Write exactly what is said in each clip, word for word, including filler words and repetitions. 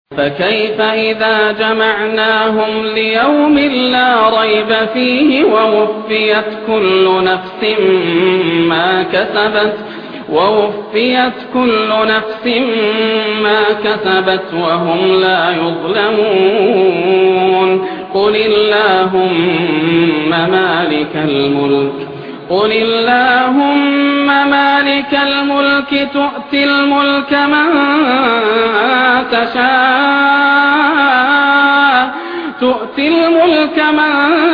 فكيف إذا جمعناهم ليوم لا ريب فيه ووفيت كل نفس ما كسبت ووفيت كل نفس ما كسبت وهم لا يظلمون. قل اللهم مالك الملك قل اللهم مالك الملك تؤتي الملك من تشاء تؤتي الملك من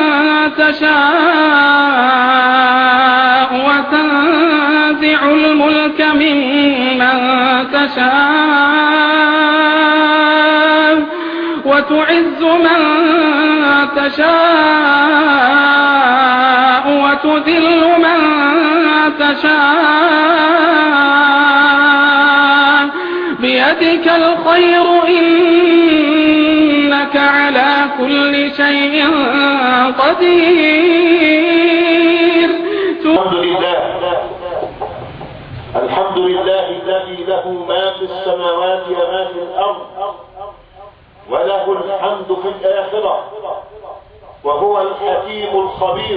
تشاء وتنزع الملك ممن تشاء وتعز من تشاء وتذل من تشاء بيدك الخير إنك على كل شيء قدير. الحمد لله الحمد لله الذي له ما في السماوات وما في الأرض وله الحمد في الآخرة وهو الحكيم الخبير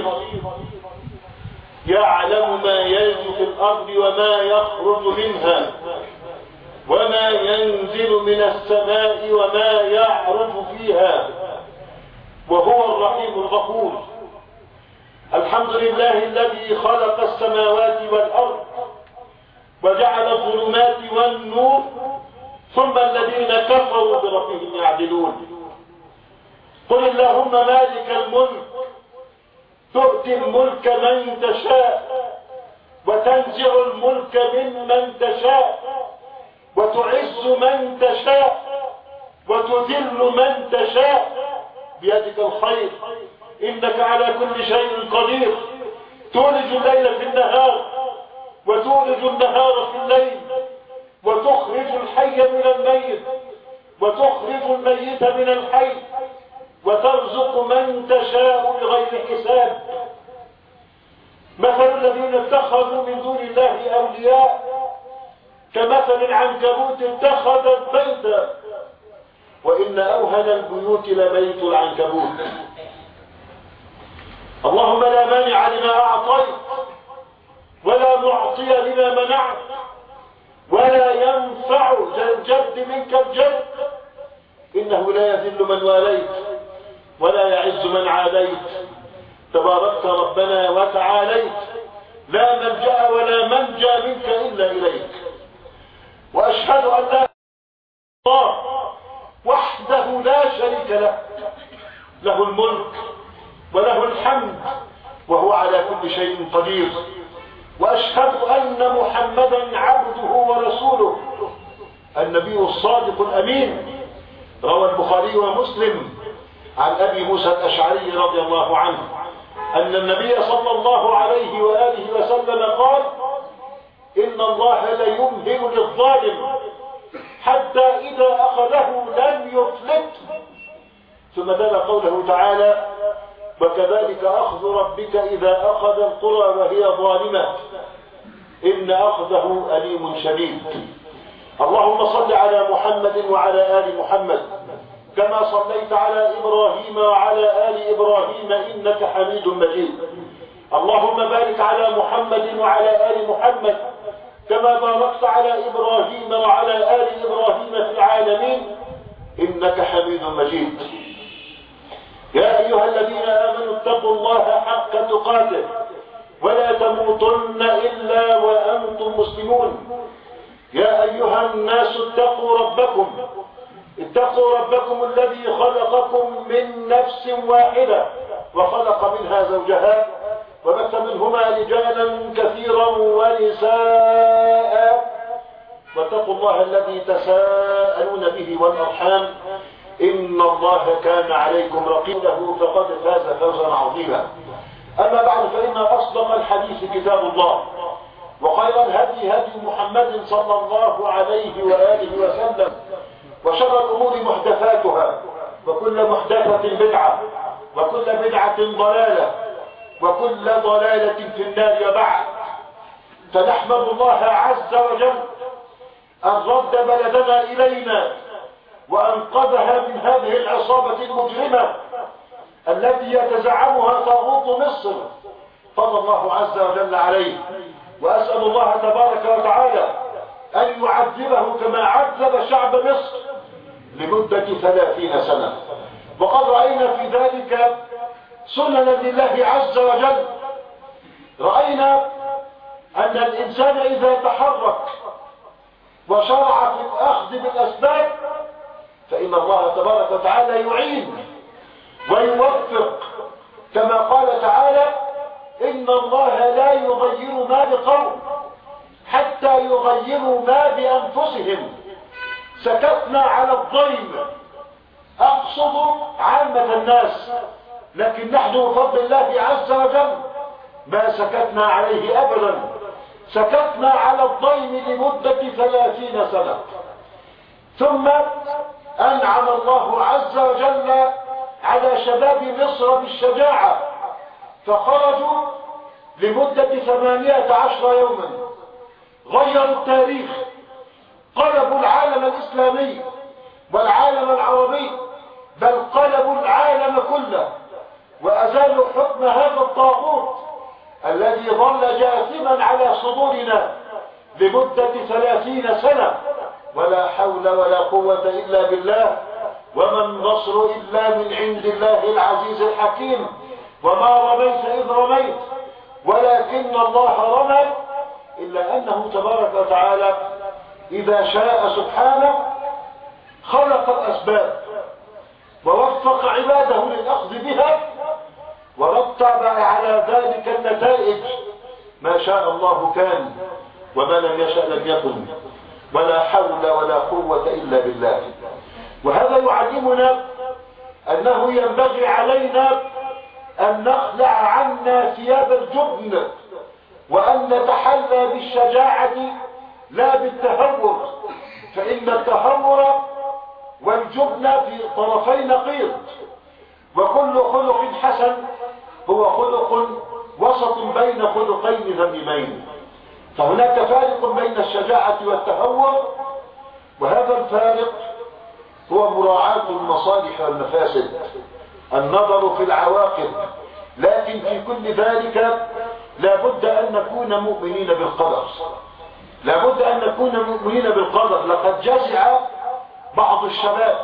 يعلم ما يلج في الأرض وما يخرج منها وما ينزل من السماء وما يعرج فيها وهو الرحيم الغفور. الحمد لله الذي خلق السماوات والأرض وجعل الظلمات والنور ثم الذين كفروا بربهم يعدلون. قل اللهم مالك الملك تؤتي الملك من تشاء وتنزع الملك ممن تشاء وتعز من تشاء وتذل من تشاء بيدك الخير إنك على كل شيء قدير. تولج الليل في النهار وتولج النهار في الليل وتخرج الحي من الميت وتخرج الميت من الحي وترزق من تشاء بغير حساب. مثل الذين اتخذوا من دون الله أولياء كمثل العنكبوت اتخذت بيتا وإن أوهن البيوت لبيت العنكبوت. اللهم لا مانع لما أعطيت ولا معطي لما منعت ولا ينفع ذا الجد منك الجد إنه لا يذل من واليت ولا يعز من عاديت. تباركت ربنا وتعاليت لا ملجأ ولا منجا منك إلا إليك. وأشهد أن لا إله إلا الله وحده لا شريك له له الملك وله الحمد وهو على كل شيء قدير. وأشهد أن محمدا عبده ورسوله النبي الصادق الأمين. روى البخاري ومسلم عن أبي موسى الأشعري رضي الله عنه أن النبي صلى الله عليه وآله وسلم قال إن الله ليمهل للظالم حتى إذا أخذه لم يفلته. ثم تلا قوله تعالى وكذلك أخذ ربك إذا أخذ القرى وهي ظالمة إن أخذه أليم شديد. اللهم صل على محمد وعلى آل محمد كما صليت على إبراهيم وعلى آل إبراهيم إنك حميد مجيد. اللهم بارك على محمد وعلى آل محمد كما باركت على إبراهيم وعلى آل إبراهيم في العالمين إنك حميد مجيد. يا أيها الذين آمنوا اتقوا الله حق تقاته ولا تموتن إلا وأنتم مسلمون. يا أيها الناس اتقوا ربكم اتقوا ربكم الذي خلقكم من نفس واحدة وخلق منها زوجها وبث منهما رجالا كثيرا ونساء واتقوا الله الذي تساءلون به والأرحام إن الله كان عليكم رقيبا فقد فاز فوزا عظيما. أما بعد فإن أصدق الحديث كتاب الله وخير الهدي هدي محمد صلى الله عليه وآله وسلم وشر الأمور محدثاتها وكل محدثة بدعة وكل بدعة ضلالة وكل ضلالة في النار. وبعد فنحمد الله عز وجل أن رد بلدنا إلينا وأنقذها من هذه العصابة المجرمة التي يتزعمها طاغوت مصر فضل الله عز وجل عليه. وأسأل الله تبارك وتعالى أن يعذبه كما عذب شعب مصر لمدة ثلاثين سنة. وقد رأينا في ذلك سننا لله عز وجل. رأينا أن الإنسان إذا تحرك وشرع في الأخذ بالأسباب فإن الله تبارك وتعالى يعين ويوفق، كما قال تعالى: إن الله لا يغير ما بقوم حتى يغيروا ما بأنفسهم. سكتنا على الضيم، أقصد عامة الناس، لكن نحن بفضل الله عز وجل ما سكتنا عليه أبدا. سكتنا على الضيم لمدة ثلاثين سنة، ثم أنعم الله عز وجل على شباب مصر بالشجاعة، فخرجوا لمدة ثمانية عشر يوما، غيروا التاريخ، قلبوا العالم الإسلامي والعالم العربي، بل قلبوا العالم كله، وأزالوا حكم هذا الطاغوت الذي ظل جاثما على صدورنا لمدة ثلاثين سنة. ولا حول ولا قوة إلا بالله، وما النصر إلا من عند الله العزيز الحكيم. وما رميت إذ رميت ولكن الله رمى، إلا أنه تبارك وتعالى إذا شاء سبحانه خلق الأسباب ووفق عباده للأخذ بها ورتب على ذلك النتائج. ما شاء الله كان وما لم يشأ لم يكن، ولا حول ولا قوة إلا بالله. وهذا يعلمنا أنه ينبغي علينا أن نخلع عنا ثياب الجبن، وأن نتحلى بالشجاعة لا بالتهور، فإن التهور والجبن في طرفي نقيض، وكل خلق حسن هو خلق وسط بين خلقين ذميمين. فهناك فارق بين الشجاعة والتهور، وهذا الفارق هو مراعاة المصالح والمفاسد، النظر في العواقب. لكن في كل ذلك لا بد أن نكون مؤمنين بالقدر، لا بد أن نكون مؤمنين بالقدر. لقد جزع بعض الشباب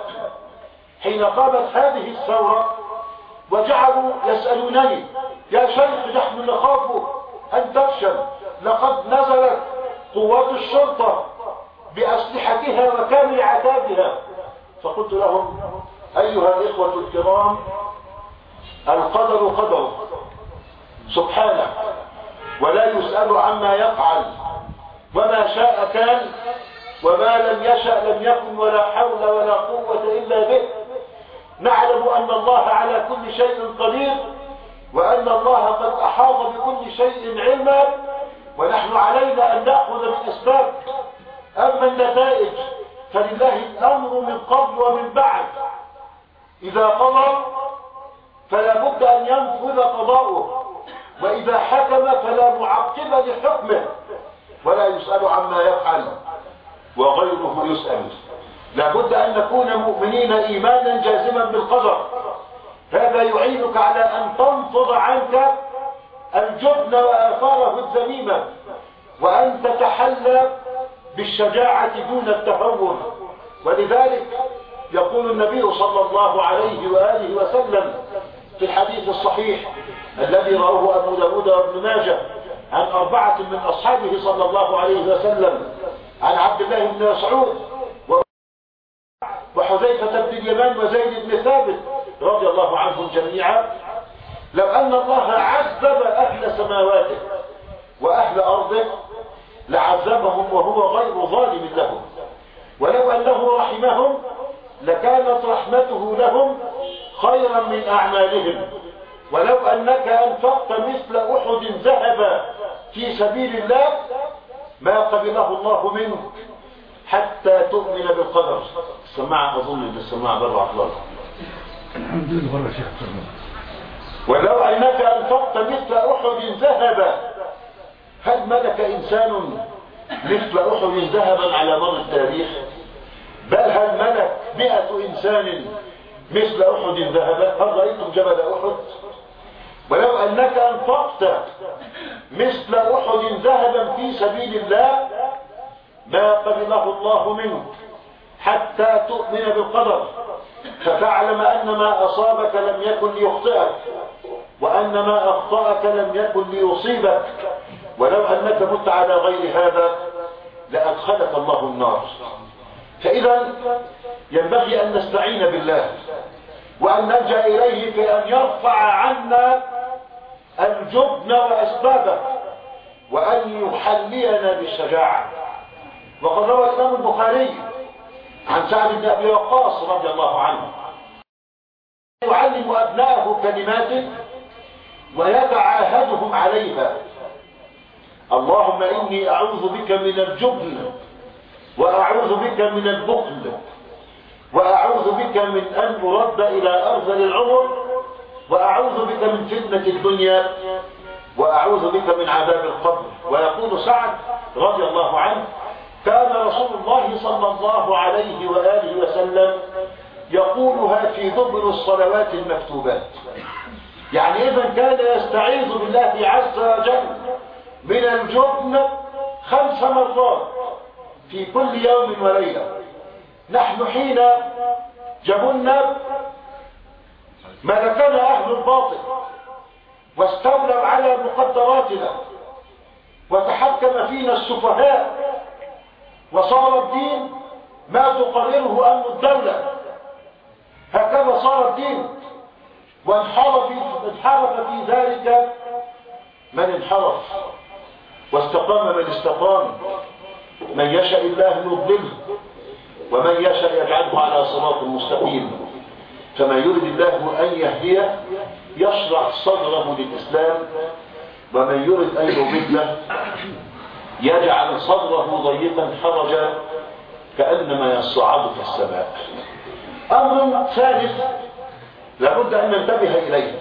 حين قامت هذه الثورة وجعلوا يسألونني: يا شيخ نحن نخاف أن تفشل، لقد نزلت قوات الشرطة بأسلحتها وكامل عتادها. فقلت لهم: أيها الإخوة الكرام، القدر قدر سبحانه ولا يسأل عما يفعل، وما شاء كان وما لم يشأ لم يكن، ولا حول ولا قوة إلا به. نعلم أن الله على كل شيء قدير، وأن الله قد أحاط بكل شيء علما، ونحن علينا أن نأخذ بالأسباب. أما النتائج فلله الأمر من قبل ومن بعد. إذا قضى فلا بد أن ينفذ قضاؤه، وإذا حكم فلا معقب لحكمه، ولا يسأل عما يفعل وغيره يسأل. لا بد أن نكون مؤمنين إيمانا جازما بالقدر. هذا يعينك على أن تنفض عنك الجبن وآثاره الذميمة، وأن تتحلى بالشجاعة دون التهور. ولذلك يقول النبي صلى الله عليه وآله وسلم في الحديث الصحيح الذي رواه أبو داود وابن ماجه عن أربعة من أصحابه صلى الله عليه وسلم، عن عبد الله بن مسعود وحذيفة بن اليمان وزيد بن ثابت رضي الله عنهم جميعا: لو أن الله عذب أهل سماواته وأهل أرضه لعذبهم وهو غير ظالم لهم، ولو أنه رحمهم لكانت رحمته لهم خيرا من أعمالهم، ولو أنك أنفقت مثل أحد ذهبا في سبيل الله ما قبله الله منك حتى تؤمن بالقدر. السماعة أظن أن السماعة برا أخلاق. الحمد لله برا شيخ. ولو أنك أنفقت مثل أحد ذهبا، هل ملك إنسان مثل أحد ذهبا على مر التاريخ؟ بل هل ملك مئة إنسان مثل أحد ذهبا؟ هل رأيتم جبل أحد؟ ولو أنك أنفقت مثل أحد ذهبا في سبيل الله ما قبله الله منك حتى تؤمن بالقدر، فتعلم أن ما أصابك لم يكن ليخطئك، وأن ما أخطأك لم يكن ليصيبك، ولو أنك مت على غير هذا لأدخلك الله النار. فإذا ينبغي أن نستعين بالله وأن نلجأ إليه في أن يرفع عنا الجبن وأسبابه وأن يحلينا بالشجاعة. وقد روى الإمام البخاري عن سعد بن أبي وقاص رضي الله عنه يعلم أبنائه كلمات ويتعاهدهم عليها: اللهم إني أعوذ بك من الجبن، وأعوذ بك من البخل، وأعوذ بك من أن أرد إلى أرذل العمر، وأعوذ بك من فتنة الدنيا، وأعوذ بك من عذاب القبر. ويقول سعد رضي الله عنه: كان رسول الله صلى الله عليه وآله وسلم يقولها في دبر الصلوات المكتوبات. يعني إذا كان يستعيذ بالله عز وجل من الجبن خمس مرات في كل يوم وليلة. نحن حين جبنا ملكنا أهل الباطل واستولوا على مقدراتنا وتحكم فينا السفهاء، وصار الدين ما تقرره أمن الدولة، هكذا صار الدين. وانحرف انحرف في ذلك من انحرف، واستقام من استقام. من يشاء الله يضلله، ومن يشاء يجعله على صراط مستقيم. فما يريد الله أن يهديه يشرح صدره للإسلام، ومن يريد أن يضله يجعل صدره ضيقا حرجا كأنما يصعد في السماء. أمر ثالث لابد أن ننتبه إليه: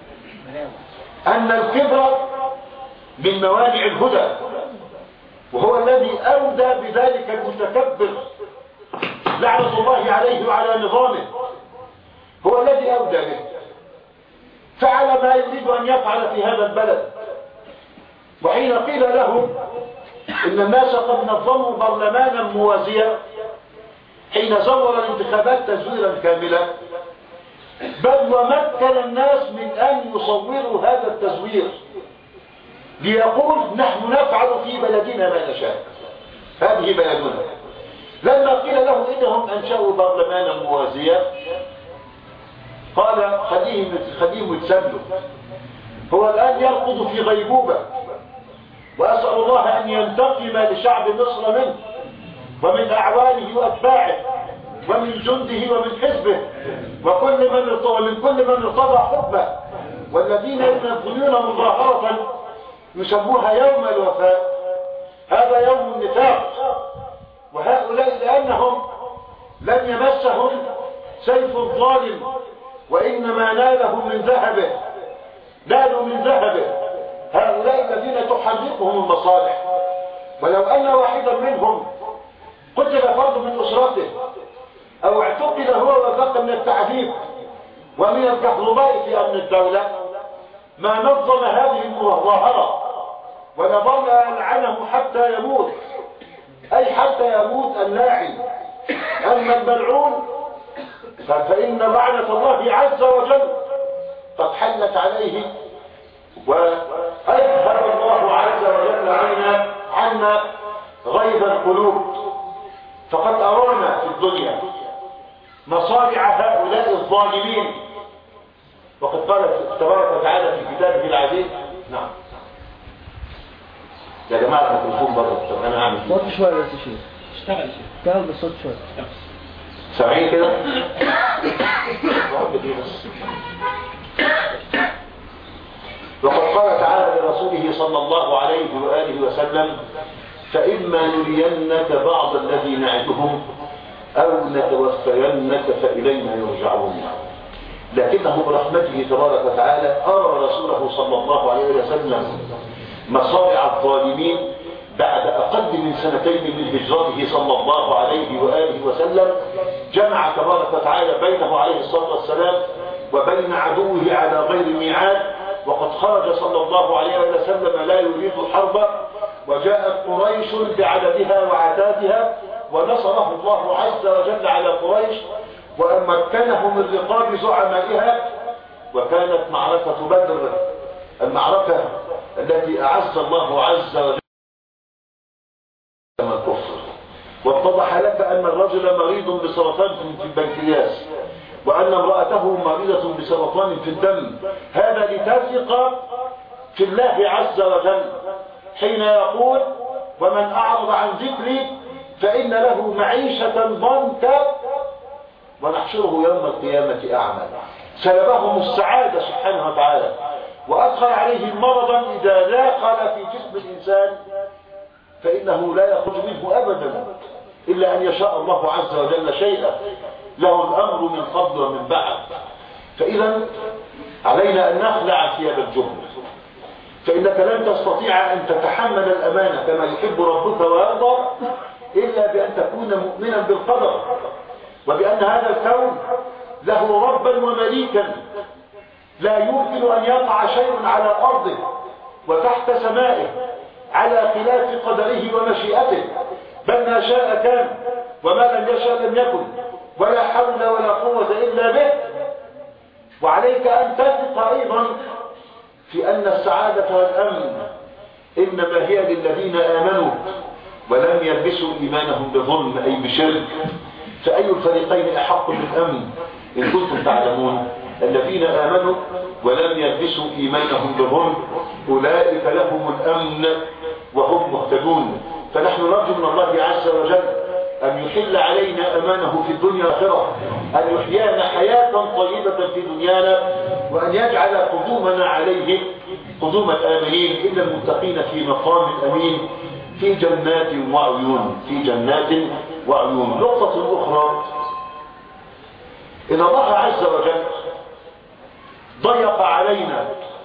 أن الكبر من موانع الهدى، وهو الذي أودى بذلك المتكبر لعنة الله عليه وعلى نظامه. هو الذي أودى به، فعل ما يريد أن يفعل في هذا البلد. وحين قيل له إن الناس قد نظموا برلمانا موازيا حين زور الانتخابات تزويرا كاملا، بل ومكن الناس من أن يصوروا هذا التزوير ليقول نحن نفعل في بلدنا ما نشاء، هذه بلدنا. لما قيل له إنهم أنشأوا برلمانا موازيا قال خليهم خليهم يتسلوا، هو الآن يرقد في غيبوبة، وأسأل الله أن ينتقم لشعب مصر منه ومن أعوانه وأتباعه ومن جنده ومن حزبه وكل من ومن كل من ارتضى حكمه، والذين ينظمون مظاهرة يسموها يوم الوفاء. هذا يوم النفاق، وهؤلاء لأنهم لم يمسهم سيف الظالم وإنما نالهم من ذهبه، نالوا من ذهبه. هؤلاء الذين تحرقهم المصالح. ولو أن واحدا منهم قتل فرد من أسرته أو اعتقل هو وفق من التعذيب ومن الكهرباء في أمن الدولة ما نظم هذه المظاهرة ونظل يلعنه حتى يموت، أي حتى يموت اللاعن. أما الملعون فإن لعنة الله عز وجل قد حلت عليه، وأذهب الله عز وجل عنا عنا غيظ القلوب. فقد أرانا في الدنيا مصارع هؤلاء الظالمين، وقد قال تبارك وتعالى في كتابه العزيز. نعم يا جماعة التليفون بره، طب أنا أعمل صوت شوية بس شيء اشتغل شيء اشتغل بالصوت شوية سامعين كده؟ وقد قال تعالى لرسوله صلى الله عليه وآله وسلم: فإما نرينك بعض الذي نعدهم أو نتوفينك فإلينا يرجعون. لكنه برحمته تبارك وتعالى أرى رسوله صلى الله عليه وسلم مصارع الظالمين بعد أقل من سنتين من هجرته صلى الله عليه وآله وسلم جمع تبارك وتعالى بينه عليه الصلاة والسلام وبين عدوه على غير ميعاد، وقد خرج صلى الله عليه وسلم لا يريد حربا، وجاءت قريش بعددها وعتادها ونصره الله عز وجل على قريش وأمكنه من رقاب زعمائها. وكانت معركة بدر المعركة التي أعز الله عز وجل من الكفر. واتضح لك أن الرجل مريض بسرطان في البنكرياس وأن امرأته مريضة بسرطان في الدم، هذا لتثق في الله عز وجل حين يقول ومن أعرض عن ذكري فإن له معيشة ضنكا ونحشره يوم القيامة أعمى. سلبهم السعادة سبحانه وتعالى وأدخل عليه مرضا إذا داخل في جسم الإنسان فإنه لا يخرج منه أبدا إلا أن يشاء الله عز وجل شيئا، له الأمر من قبل ومن بعد. فإذا علينا أن نخلع ثياب الجهل، فإنك لن تستطيع أن تتحمل الأمانة كما يحب ربك ويرضى إلا بأن تكون مؤمنا بالقدر وبأن هذا الكون له ربا ومليكا، لا يمكن أن يقع شيء على أرضه وتحت سمائه على خلاف قدره ومشيئته، بل ما شاء كان وما لم يشاء لم يكن، ولا حول ولا قوة إلا به. وعليك أن تثق أيضا في أن السعادة والأمن إنما هي للذين آمنوا ولم يلبسوا إيمانهم بظلم أي بشرك. فأي الفريقين أحق بالأمن إن كنتم تعلمون؟ الذين آمنوا ولم يلبسوا إيمانهم بظلم أولئك لهم الأمن وهم مهتدون. فنحن نرجو من الله عز وجل أن يحل علينا أمانه في الدنيا والآخرة، أن يحيينا حياة طيبة في دنيانا، وأن يجعل قدومنا عليه قدوم الآمنين إلا المتقين في مقام أمين في جنات وعيون في جنات وعيون. نقطة أخرى، إن الله عز وجل ضيق علينا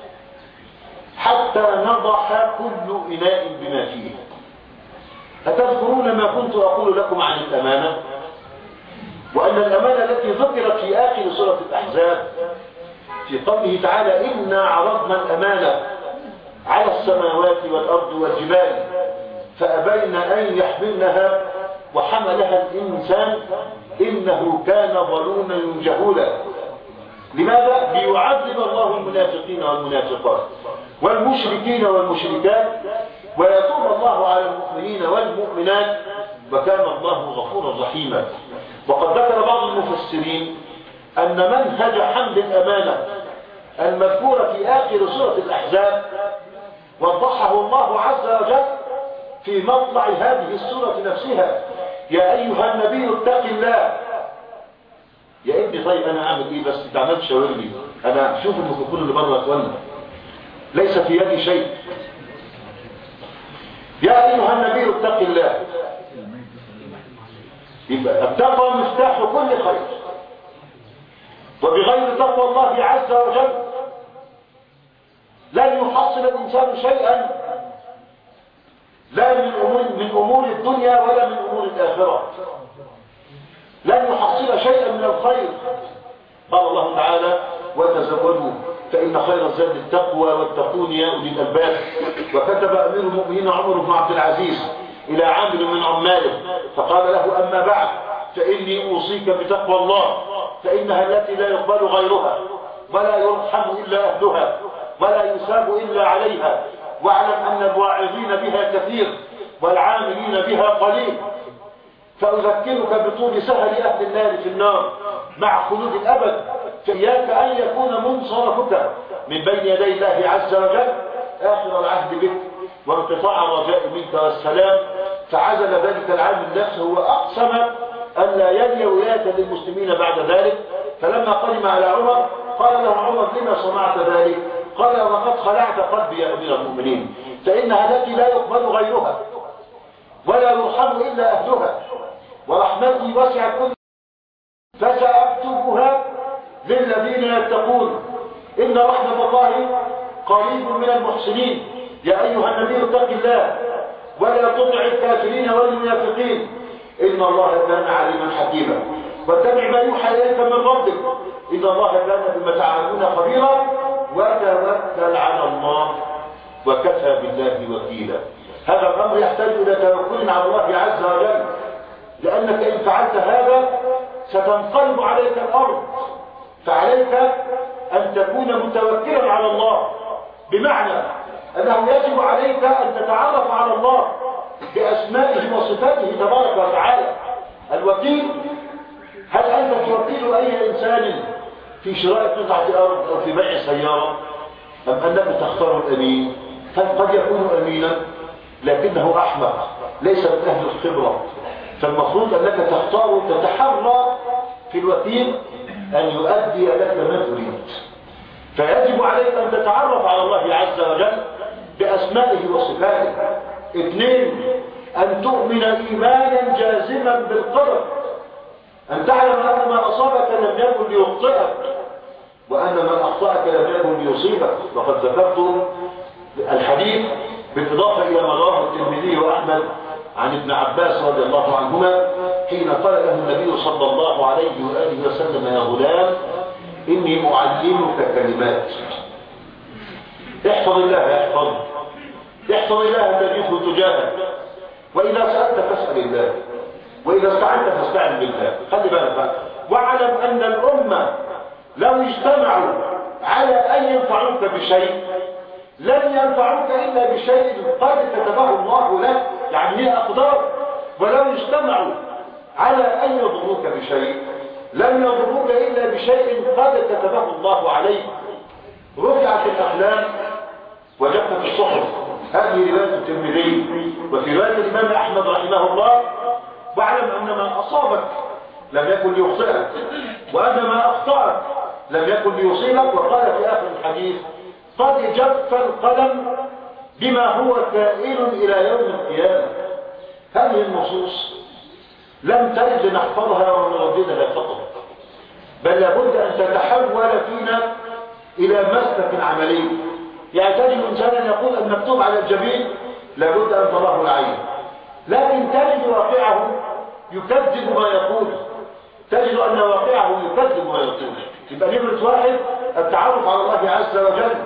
حتى نضح كل إناء بما فيه. أتذكرون ما كنت أقول لكم عن الأمانة؟ وأن الأمانة التي ذكرت في آخر سورة الأحزاب في قوله تعالى إنا عرضنا الأمانة على السماوات والأرض والجبال فأبين أن يحملنها وحملها الإنسان إنه كان ظلوما جهولا. لماذا؟ ليعذب الله المنافقين والمنافقات والمشركين والمشركات ويتوب الله على المؤمنين والمؤمنات وكان الله غفورا رحيما. وقد ذكر بعض المفسرين أن منهج حمل الأمانة المذكورة في آخر سورة الأحزاب وضحه الله عز وجل في مطلع هذه السورة نفسها. يا أيها النبي اتق الله. يا ابني طيب أنا أعمل إيه بس تعمل شاورني، أنا شوف الميكروفون اللي بره أتولى ليس في يدي شيء. يا أيها النبي اتق الله. يبقى التقوى مفتاح كل خير، وبغير تقوى الله عز وجل لن يحصل الإنسان شيئا، لا من أمور, من أمور الدنيا ولا من أمور الآخرة، لن يحصل شيئا من الخير. قال الله تعالى وتزودوا فإن خير الزاد التقوى واتقون يا أولي الألباب. وكتب أمير المؤمنين عمر بن عبد العزيز إلى عامل من عماله فقال له أما بعد فإني أوصيك بتقوى الله فإنها التي لا يقبل غيرها ولا يرحم إلا أهلها ولا يثاب إلا عليها، واعلم أن الواعظين بها كثير والعاملين بها قليل. فأذكرك بطول سهل أهل النار في النار مع خلود الأبد، فإياك أن يكون منصرفك من بين يدي الله عز وجل آخر العهد بك وانقطاع الرجاء منك والسلام. فعزل ذلك العامل نفسه وأقسم أن لا يلي ولاية للمسلمين بعد ذلك. فلما قدم على عمر قال له عمر لما صنعت ذلك؟ قال لقد خلعت قلبي يا أمير المؤمنين فإنها التي لا يقبل غيرها ولا يرحم إلا أهلها ورحمتي وسعت كل فسأكتبها للذين يتقون إن رحمة الله قريب من المحسنين. يا أيها النبي اتق الله ولا تطع الكافرين والمنافقين إن الله كان عليما حكيما واتبع ما يوحى إليك من ربك إن الله كان بما تعملون خبيرا وتوكل على الله وكفى بالله وكيلا. هذا الأمر يحتاج إلى توكل على الله عز وجل، لأنك إن فعلت هذا ستنقلب عليك الأرض، فعليك أن تكون متوكلا على الله، بمعنى أنه يجب عليك أن تتعرف على الله بأسمائه وصفاته تبارك وتعالى. الوكيل، هل أنت توكل أي إنسان في شراء قطعة أرض أو في بيع سيارة، أم أنك تختار الأمين؟ قد يكون أمينا لكنه أحمق ليس من أهل الخبرة، فالمفروض أنك تختار تتحرى في الوكيل أن يؤدي لك ما تريد. فيجب عليك أن تتعرف على الله عز وجل بأسمائه وصفاته. اثنين، أن تؤمن إيمانا جازما بالقدر، أن تعلم أن ما أصابك لم يكن ليخطئك وأن ما أخطأك لم يكن ليصيبك. وقد ذكرت الحديث بالإضافة إلى ما رواه الترمذي وأحمد عن ابن عباس رضي الله عنهما حين قال له النبي صلى الله عليه وآله وسلم: يا غلام إني أعلمك كلمات، احفظ الله يحفظك، احفظ الله تجده تجاهك، وإذا سألت فاسأل الله، وإذا استعنت فاستعن بالله. خلي بالك بقى، واعلم أن الأمة لو اجتمعوا على أن ينفعوك بشيء لن ينفعوك إلا بشيء قد كتبه الله لك، يعني هي أقدار. ولو اجتمعوا على أن يضروك بشيء لن يضروك إلا بشيء قد كتبه الله عليك. رفعت الأقلام وجفت الصحف، هذه رواية الترمذي. وفي رواية الإمام أحمد رحمه الله: واعلم أن ما أصابك لم يكن ليخطئك وأن ما أخطأك لم يكن ليصيبك. وقال في آخر الحديث: قد جف القلم بما هو كائن إلى يوم القيامة. هذه النصوص لم ترد لنحفظها ونرددها فقط، بل لابد أن تتحول فينا إلى مسلك عملي. يعني تجد إنسانا يقول المكتوب على الجبين لابد أن تراه العين، لكن تجد واقعه يكذب ما يقول، تجد أن واقعه يكذب ما يقول. يبقى نمرة واحد التعرف على الله عز وجل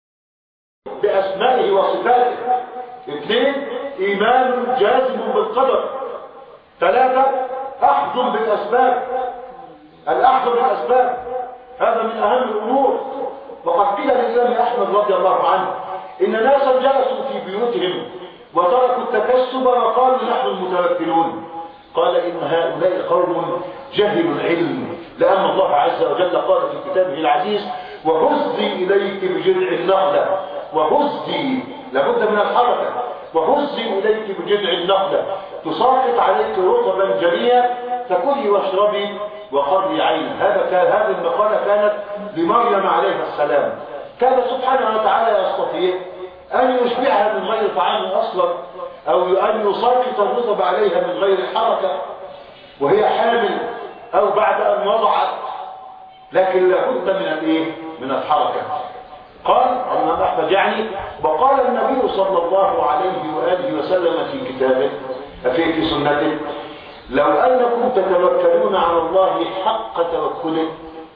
بأسمائه وصفاته. اثنين، إيمان جازم بالقدر. ثلاثة، أخذ بالأسباب. الأخذ بالأسباب هذا من أهم الأمور. وقد قيل للإمام أحمد رضي الله عنه إن ناسا جلسوا في بيوتهم وتركوا التكسب وقالوا نحن المتوكلون، قال إن هؤلاء قوم جهلوا العلم، لأن الله عز وجل قال في كتابه العزيز: وهزي إليك بجذع النخلة. وهزي لابد من الحركة. وهزي إليك بجذع النخلة تساقط عليك رطبا جنيا فكلي واشربي وقري عين. هذا كان هذه المقالة كانت لمريم عليه السلام. كان سبحانه وتعالى يستطيع أن يشبعها من غير طعام أصلا، أو أن يساقط الرطب عليها من غير حركة وهي حامل أو بعد أن وضعت، لكن لابد من الايه؟ من الحركة. قال الإمام أحمد يعني: وقال النبي صلى الله عليه وآله وسلم في كتابه في في سنته: لو أنكم تتوكلون على الله حق توكله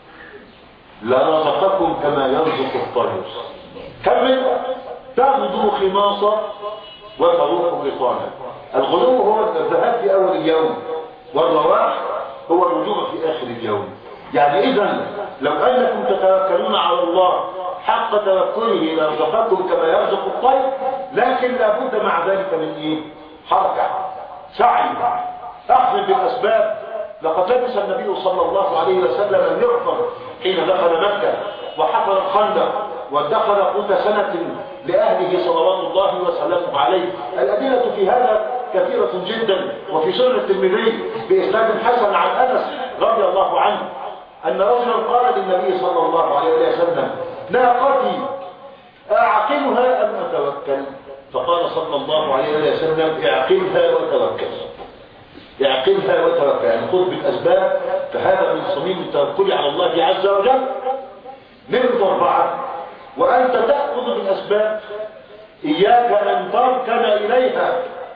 لرزقكم كما يرزق الطير. كمل: تغدو خماصة وتروح بطانا. الغدو هو الذهاب في أول اليوم، والرواح هو الرجوع في آخر اليوم. يعني إذن لو أنكم تتوكلون على الله حق توكله لرزقكم كما يرزق الطير، لكن لابد مع ذلك من إيه؟ حركة، سعي، أخذ بالأسباب. لقد لبس النبي صلى الله عليه وسلم المغفر حين دخل مكة وحفر الخندق وادخر قوت سنة لأهله صلوات الله وسلامه عليه. الأدلة في هذا كثيرة جدا. وفي سنة الترمذي بإسناد حسن عن أنس رضي الله عنه أن رجلا قال للنبي صلى الله عليه وسلم: ناقتي أعقلها أم أتوكل؟ فقال صلى الله عليه وسلم: اعقلها وتوكل. اعقلها وتوكل، يعني خذ بالأسباب، فهذا من صميم التوكل على الله عز وجل. نمرة أربعة: وأنت تأخذ بالأسباب إياك أن تركن إليها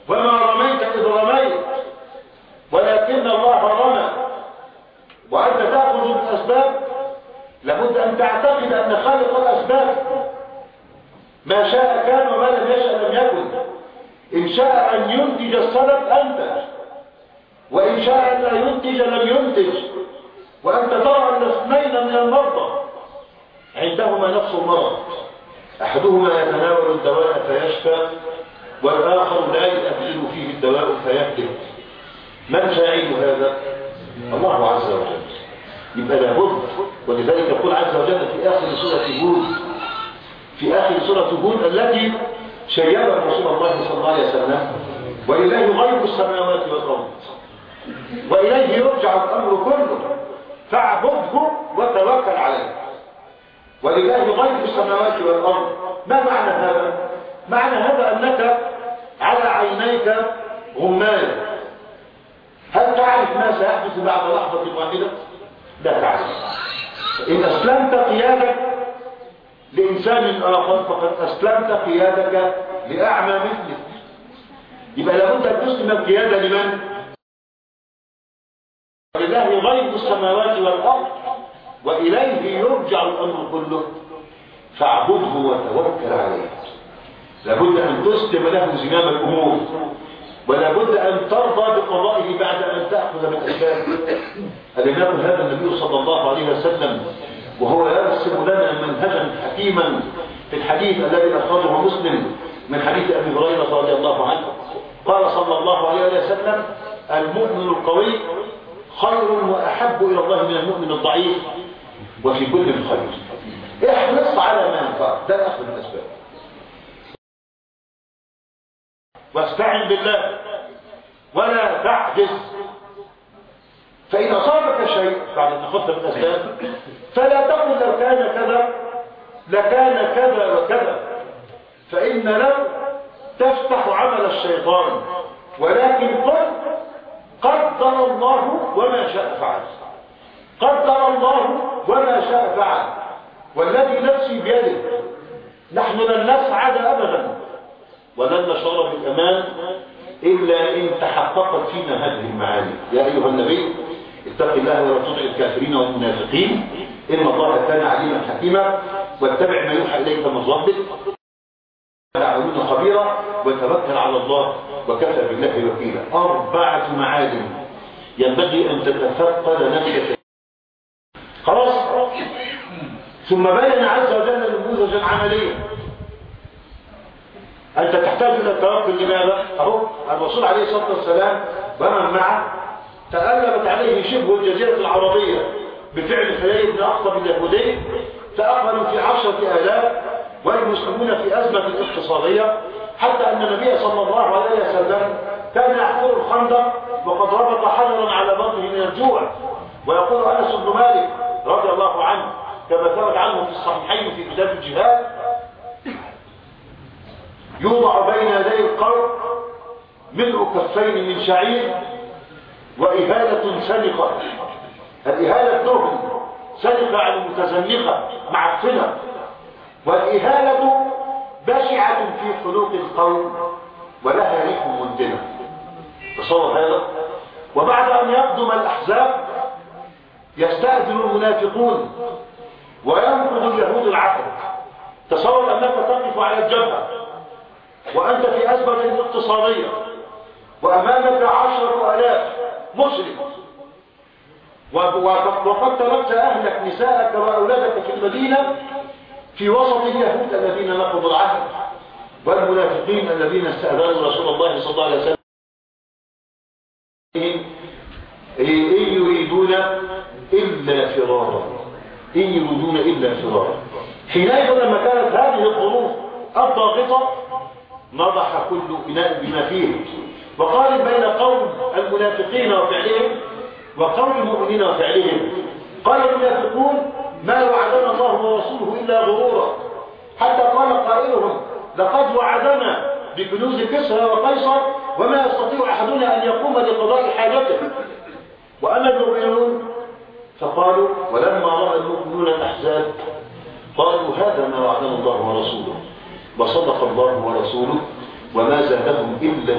وما رميت إذ رميت ولكن الله رمى. وأنت تأخذ بالأسباب، لابد أن تعتقد أن خالق الأسباب ما شاء كان وما لم يشأ لم يكن. إن شاء أن ينتج السبب أنتج، وإن شاء أن لا ينتج لم ينتج. وأنت ترى أن اثنين من المرضى عندهما نفس المرض، أحدهما يتناول الدواء فيشفى والآخر لا يؤثر فيه الدواء فيهلك. من فاعل هذا؟ الله عز وجل. يبقى لابد، ولذلك يقول عز وجل في آخر سورة هود في آخر سورة هود التي شيبت رسول الله صلى الله عليه وسلم: وإليه غيب السماوات والأرض وإليه يرجع الأمر كله فاعبده وتوكل عليه. ولله غيب السماوات والأرض. ما معنى هذا؟ معنى هذا أنك على عينيك غماية. هل تعرف ما سيحدث بعد لحظة واحدة؟ لا تعرف. إن أسلمت قيادك لإنسان آخر فقد أسلمت قيادك لأعمى مثلك. يبقى لابد أن تسلم القيادة لمن؟ ولله غيب السماوات والأرض وإليه يرجع الأمر كله فاعبده وتوكل عليه. لابد أن تسلم له زمام الأمور، ولابد أن ترضى بقضائه بعد أن تأخذ من أسباب. ألم يقل هذا النبي صلى الله عليه وسلم وهو يرسم لنا منهجا حكيما في الحديث الذي أخرجه مسلم من حديث أبي هريرة رضي الله عنه؟ قال صلى الله عليه وسلم: المؤمن القوي خير وأحب إلى الله من المؤمن الضعيف، وفي كل خير. احرص على ما ينفع، ده الأخذ من الأسباب. واستعن بالله ولا تعجز. فإن أصابك شيء بعد أن أخذت من الأسباب فلا تقل لو كان كذا لكان كذا وكذا، فإن لو تفتح عمل الشيطان، ولكن قل قدر الله وما شاء فعل. قدر الله وما شاء فعل، والذي نفسي بيده نحن لن نسعد أبدا ولن نشعر بالأمان إلا إن تحققت فينا هذه المعاني. يا أيها النبي اتق الله ولا تطع الكافرين والمنافقين إن الله كان عليما حكيما واتبع ما يوحى إليك من ربك تعلمون خبيرا وتوكل على الله وكفى بالله وكيلا. أربعة معادن ينبغي أن تتفقد نفسك. خلاص. ثم بين عز وجل نموذجا عمليا. أنت تحتاج إلى التوكل. لماذا؟ أهو الرسول عليه الصلاة والسلام ومن معه تألمت عليه شبه الجزيرة العربية بفعل حيي بن أخطب اليهودي، تأقلوا في عشرة آلاف والمسلمون في أزمة اقتصادية، حتى أن النبي صلى الله عليه وسلم كان يحفر الخندق وقد ربط حجرا على بطنه من الجوع. ويقول أنس بن مالك رضي الله عنه كما ثبت عنه في الصحيحين في كتاب الجهاد: يوضع بين يدي القوم ملء كفين من شعير وإهالة سنقة. الإهالة دهن، سنقة عن متزنقة معفنة، والإهالة بشعة في خلوق القوم ولها ريح منتنة. تصور هذا. وبعد أن يقدم الأحزاب يستأذن المنافقون وينقض اليهود العهد. تصور أنك تقف على الجبهة وأنت في أزمة اقتصادية وأمامك عشرة آلاف مسلم، وقد تركت أهلك نساءك وأولادك في المدينة في وسط اليهود الذين نقضوا العهد والمنافقين الذين استأذنوا رسول الله صلى الله عليه وسلم. إن يريدون إلا فرارا، إن يريدون إلا فرارا. حينئذ لما كانت هذه الظروف الضاغطة نضح كل إناء بما فيه، وقارن بين قول المنافقين وفعلهم وقول المؤمنين وفعلهم. قال المنافقون: ما وعدنا الله ورسوله إلا غرورا، حتى قال قائلهم: لقد وعدنا بكنوز كسرى وقيصر وما يستطيع أحدنا أن يقوم لقضاء حاجته. وأما المؤمنون فقالوا: ولما رأى المؤمنون الأحزاب قالوا: هذا ما وعدنا الله ورسوله وصدق الله ورسوله وما زادهم إلا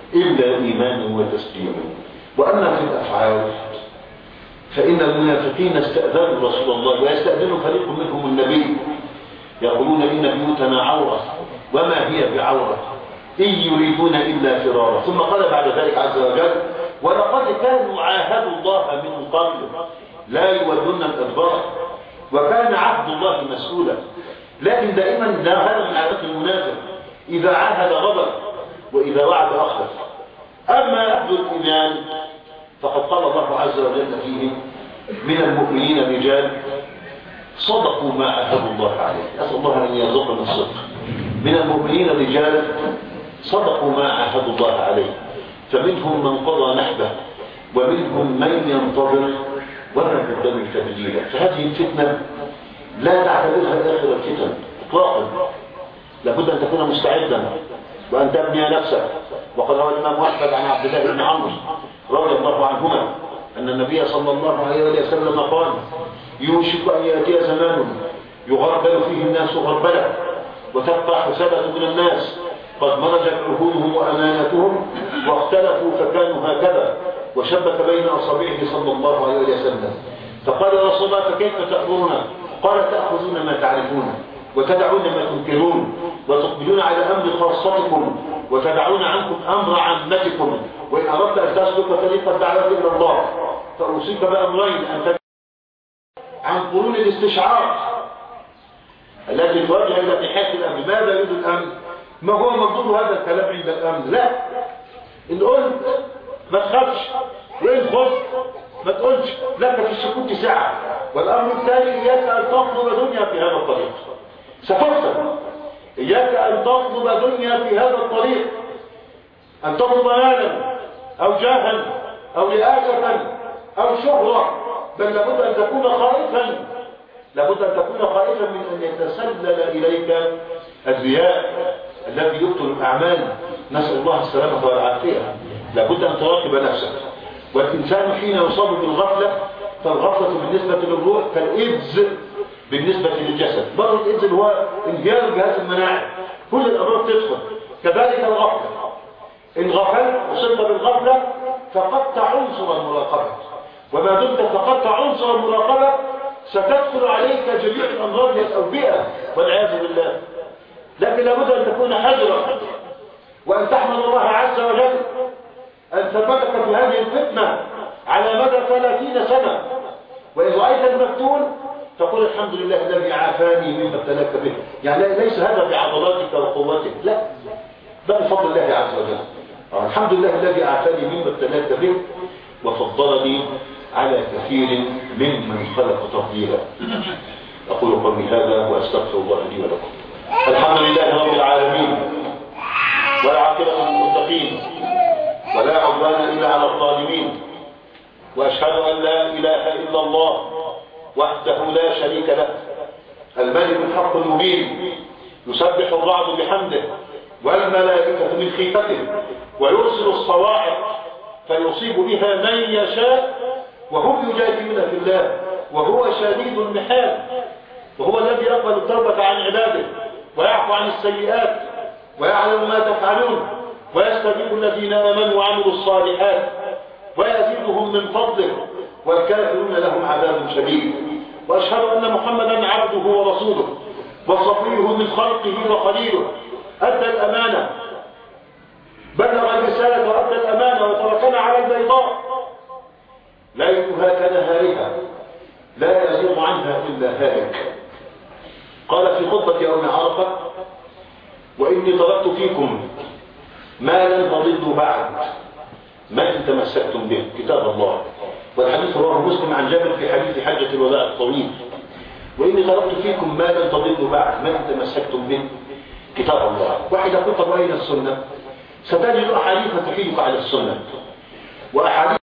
إلا إيمانا وتسليما. وأما في الأفعال فإن المنافقين استأذنوا رسول الله ويستأذن فريق منهم النبي يقولون إن بيوتنا عورة وما هي بعورة إن يريدون إلا فرارا. ثم قال بعد ذلك عز وجل ولقد كانوا عاهدوا الله من قبل لا يولون الأدبار وكان عهد الله مسؤولا. لكن دائما لا هذا من عادة المنافق، إذا عاهد غدر وإذا وعد أخلف. أما أهل الإيمان فقد قال الله عز وجل فيهم من المؤمنين رجال صدقوا ما عاهدوا الله عليه. أسأل الله أن يرزقنا الصدق. من المؤمنين رجال صدقوا ما عاهدوا الله عليه فمنهم من قضى نحبه ومنهم من ينتظر وما بدلوا تبديلا. فهذه الفتنة لا تعتبرها آخر الفتن إطلاقا، لابد أن تكون مستعدا وأن تبني نفسك. وقد روى الإمام أحمد عن عبد الله بن عمرو رضي الله عنهما أن النبي صلى الله عليه وسلم قال يوشك أن يأتي زمان يغربل فيه الناس غربلة وتبقى حسابة من الناس قد مرجت عهودهم وأمانتهم واختلفوا فكانوا هكذا وشبك بين أصابعه صلى الله عليه وسلم. فقال يا رسول الله فكيف تأمرنا؟ قال تأخذون ما تعرفون وتدعون ما تنكرون وتقبلون على أمر خاصتكم وتدعون عنكم أمر عامتكم وإن أردت أن تسلك طريق الدعوة إلى الله فأوصيك بأمرين أن تدعو عن قرون الاستشعار التي تواجه إلى نحاة الأمن. ماذا يريد الأمن؟ ما هو مردود هذا الكلام عند الأمن؟ لا، إن قلت ما تخافش وإن خفت ما تقولش لك في السكوت ساعة. والأمر الثاني إياك أن تطلب دنيا في هذا الطريق ستفصل. إياك أن تطلب دنيا في هذا الطريق، أن تطلب مالا أو جاها أو رئاسة أو شهرة، بل لابد أن تكون خائفا لابد أن تكون خائفا من أن يتسلل إليك الرياء الذي يبطل الأعمال. نسأل الله السلامة والعافية. لابد أن تراقب نفسك. والإنسان حين يصاب بالغفلة فالغفلة بالنسبة للروح كالإيدز بالنسبة للجسد. مرض الإيدز هو انهيار الجهاز المناعي، كل الأمراض تدخل. كذلك الغفلة، إن غفلت وصلت بالغفلة فقدت عنصر المراقبة، وما دمت فقدت عنصر المراقبة ستدخل عليك جميع الأمراض والأوبئة والعياذ بالله. لكن لابد أن تكون حذرا وأن تحمد الله عز وجل أن ثبتك في هذه الفتنة على مدى ثلاثين سنة. وإن رأيت المفتون تقول الحمد لله الذي عافاني مما ابتلاك به. يعني ليس هذا بعضلاتك وقوتك، لا، بل بفضل الله عز وجل. الحمد لله الذي عافاني مما ابتلاك به وفضلني على كثير ممن خلق تفضيلا. أقول قولي هذا وأستغفر الله لي ولكم. الحمد لله رب العالمين والعاقبة للمتقين ولا عدوان إلا على الظالمين، وأشهد أن لا إله إلا الله وحده لا شريك له الملك الحق المبين يسبح الرعد بحمده والملائكة من خيفته ويرسل الصواعق فيصيب بها من يشاء وهم يجادلون في الله وهو شديد المحال. وهو الذي يقبل التوبة عن عباده ويعفو عن السيئات ويعلم ما تفعلون ويستجيب الذين آمنوا وعملوا الصالحات ويزيدهم من فضله والكافرون لهم عذاب شديد. وأشهد أن محمدا عبده ورسوله وصفيه من خلقه وخليله أدى الأمانة بلغ الرسالة وأدى الأمانة وتركنا على البيضاء ليلها كنهارها لا يزيغ عنها إلا هالك. قال في خطبة يوم عرفة وإني تركت فيكم ما لن تضلوا بعد ما إن تمسكتم به كتاب الله. والحديث رواه مسلم عن جابر في حديث حجة الوداع الطويل. وإني تركت فيكم ما لن تضلوا بعد ما إن تمسكتم به كتاب الله. واحد يقول طب أين السنة؟ ستجد أحاديث تحيلك على السنة وأحاديث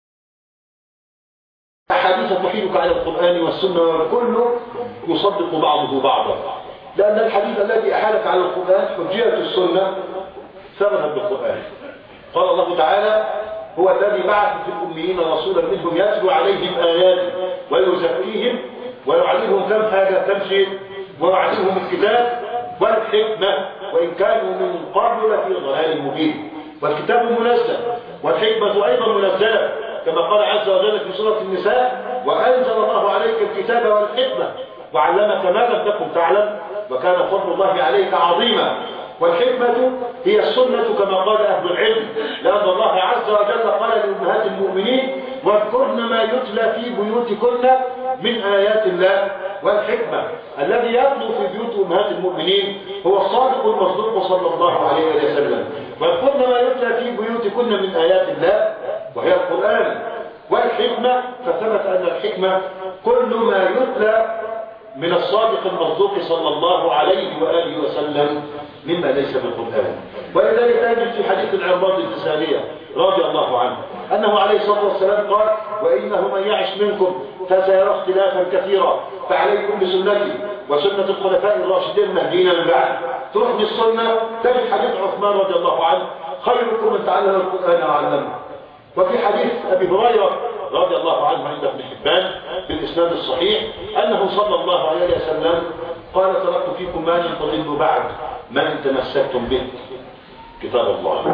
أحاديث تحيلك على القرآن والسنة والكل يصدق بعضه بعضا، لأن الحديث الذي أحالك على القرآن حجية السنة ثمنا بالقرآن. قال الله تعالى هو الذي بعث في الأميين رسولا منهم يتلو عليهم آياته ويزكيهم ويعلمهم كم حاجة كم شيء ويعلمهم الكتاب والحكمة وإن كانوا من قبل لفي ضلال مبين. والكتاب منزل والحكمة أيضا منزلة كما قال عز وجل في سورة النساء وأنزل الله عليك الكتاب والحكمة وعلمك ما لم تكن تعلم وكان فضل الله عليك عظيما. والحكمة هي السنة كما قال أهل العلم، لأن الله عز وجل قال لأمهات المؤمنين واذكرن ما يتلى في بيوتكن من آيات الله والحكمة. الذي يتلو في بيوت أمهات المؤمنين هو الصادق المصدوق صلى الله عليه وسلم. واذكرن ما يتلى في بيوتكن من آيات الله وهي القرآن. والحكمة فثبت أن الحكمة كل ما يتلى من الصادق المصدوق صلى الله عليه وآله وسلم مما ليس بالقرآن. ولذلك نجد في حديث العرباض الفسالية رضي الله عنه أنه عليه الصلاة والسلام قال وإنه من يعش منكم فسيرى اختلافا كثيرا فعليكم بسنتي وسنة الخلفاء الراشدين المهديين من بعد. تروح للسنة تجد حديث عثمان رضي الله عنه خيركم من تعلم القرآن وعلمه. وفي حديث أبي هريرة رضي الله عنه عند ابن حبان بالإسناد الصحيح أنه صلى الله عليه وسلم قال تركت فيكم ما لن تضلوا بعد ما إن تمسكتم به كتاب الله.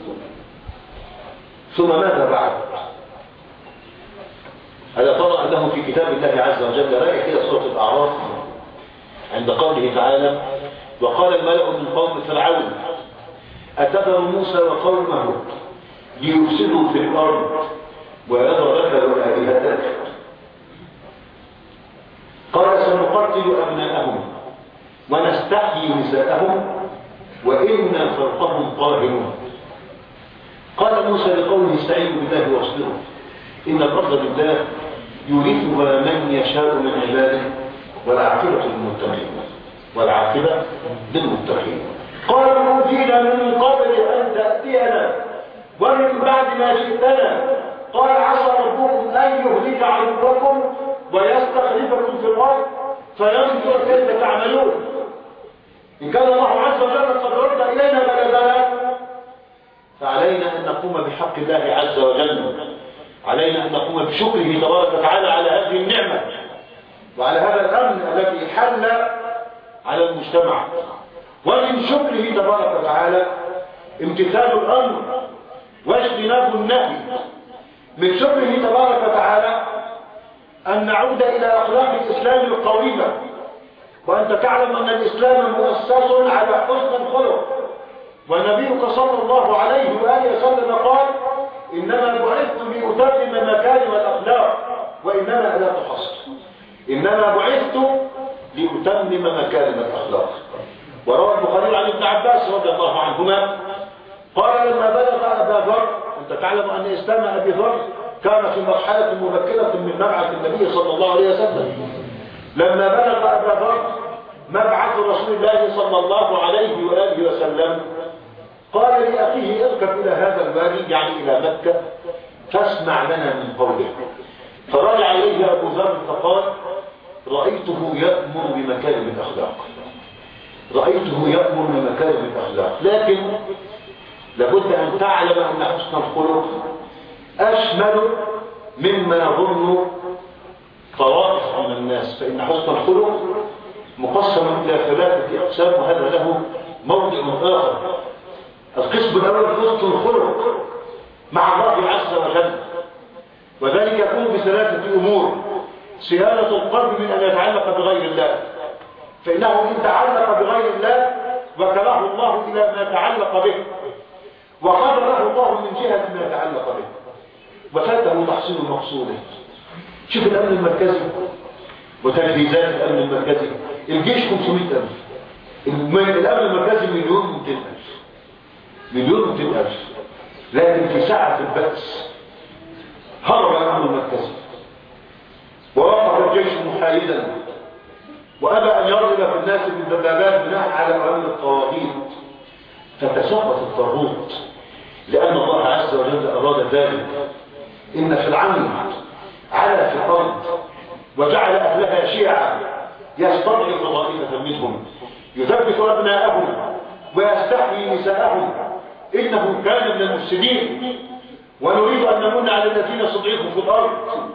ثم ماذا بعد؟ هذا ترى أنه في كتاب الله عز وجل رأي كده سورة الأعراف عند قوله تعالى وقال الملأ من قوم فرعون أتذر موسى وقومه ليفسدوا في الأرض ويذرك وآلهتك قال سنقتل أبناءهم ونستحيي نساءهم وإنا فوقهم قاهرون. قال موسى لقومه استعينوا بالله واصبروا إن الأرض لله يورثها من يشاء من عباده والعاقبة للمتقين والعاقبة للمتقين. قالوا أوتينا من قبل أن تأتينا ومن بعد ما جئتنا قال عسى ربكم أن يهلك عدوكم ويستخلفكم في الأرض فينظر كيف تعملون. إن كان الله عز وجل قد رد إلينا بلدنا فعلينا أن نقوم بحق الله عز وجل، علينا أن نقوم بشكره تبارك وتعالى على هذه النعمة وعلى هذا الأمن الذي حل على المجتمع. ومن شكره تبارك وتعالى امتثال الأمر واجتناب النهي. من شكره تبارك وتعالى أن نعود إلى أخلاق الإسلام القويمة، وأنت تعلم أن الإسلام مؤسس على حسن الخلق. ونبيك صلى الله عليه وآله وسلم قال إنما بعثت لأتمم مكارم الأخلاق وإنما لا تحصر. إنما بعثت لأتمم مكارم الأخلاق. وروى البخاري عن ابن عباس رضي الله عنهما قال لما بلغ أبا ذر، أنت تعلم أن إسلام أبي ذر كان في مرحلة مبكرة من مبعث النبي صلى الله عليه وسلم. لما بلغ أبا ذر مبعث رسول الله صلى الله عليه وآله وسلم قال لأخيه اركب إلى هذا الوادي يعني إلى مكة فاسمع لنا من قوله. فرجع إليه أبو ذر فقال رأيته يأمر بمكارم الأخلاق، رأيته يأمر بمكارم الأخلاق، لكن لابد أن تعلم أن حسن الخلق أشمل مما يظن طوائف من الناس، فإن حسن الخلق مقسم إلى ثلاثة أقسام وهذا له موضع آخر. القسم الأول حسن الخلق مع الله عز وجل، وذلك يكون بثلاثة أمور: صيانة القلب من أن يتعلق بغير الله، فإنه إن تعلق بغير الله وكله الله إلى ما تعلق به وقدره الله من جهة ما يتعلق به وفاته تحصيل مقصوده. شوف الأمن المركزي وتجهيزات الأمن المركزي، الجيش خمسمائة ألف، الأمن المركزي مليون ومئتين ألف، مليون ومئتين ألف، لكن في ساعة البأس هرب الأمن المركزي ووقف الجيش محايدا وأبى أن يضرب في الناس بالدبابات بناء على أمن الطواغيت، فتسقط الطاغوت لأن الله عز وجل أراد ذلك. إن فرعون علا في الأرض وجعل أهلها شيعا يستضعف طائفة منهم يذبح أبناءهم ويستحيي نساءهم إنه كان من المفسدين. ونريد أن نمن على الذين استضعفوا في الأرض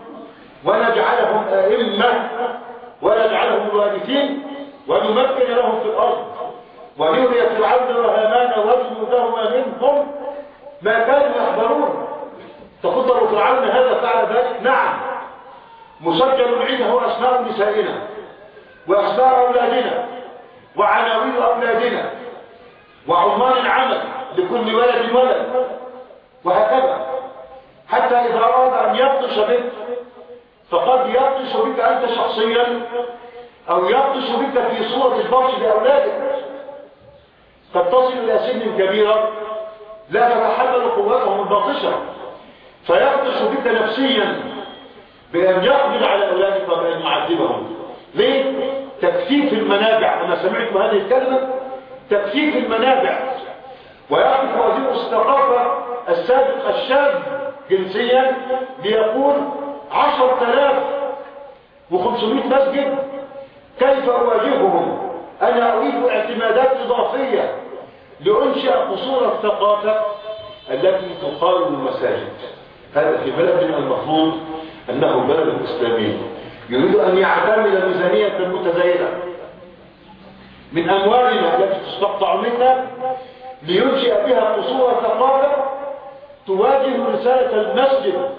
ونجعلهم أئمة ونجعلهم الوارثين ونمكن لهم في الأرض ونري فرعون وهامان وجنودهما منهم ما كانوا يحضرون. تقدروا فرعون هذا فعل ذلك؟ نعم. مسجل عنده أسماء نسائنا وأسماء أولادنا وعناوين أولادنا وعنوان العمل لكل ولد ولد وهكذا، حتى إذا أراد أن يبطش بك فقد يبطش بك أنت شخصيا أو يبطش بك في صورة البطش لأولادك. قد تصل إلى سن كبيرة لا تتحمل قوتهم الباطشة فيبطش بك نفسيا بأن يقبل على أولادك وبأن يعذبهم. ليه؟ تكثيف المنابع. أنا سمعت هذه الكلمة، تكثيف المنابع. ويقف وزير الثقافة السابق الشاب جنسيا ليقول عشرة آلاف وخمسمائة مسجد كيف أواجههم؟ أنا أريد اعتمادات إضافية لأنشئ قصور الثقافة التي تقال المساجد. هذا في بلد المفروض أنه بلد إسلامي يريد أن يعتمد ميزانية متزايدة من أموالنا التي تستقطع منا لينشئ بها قصور الثقافة تواجه رسالة المسجد.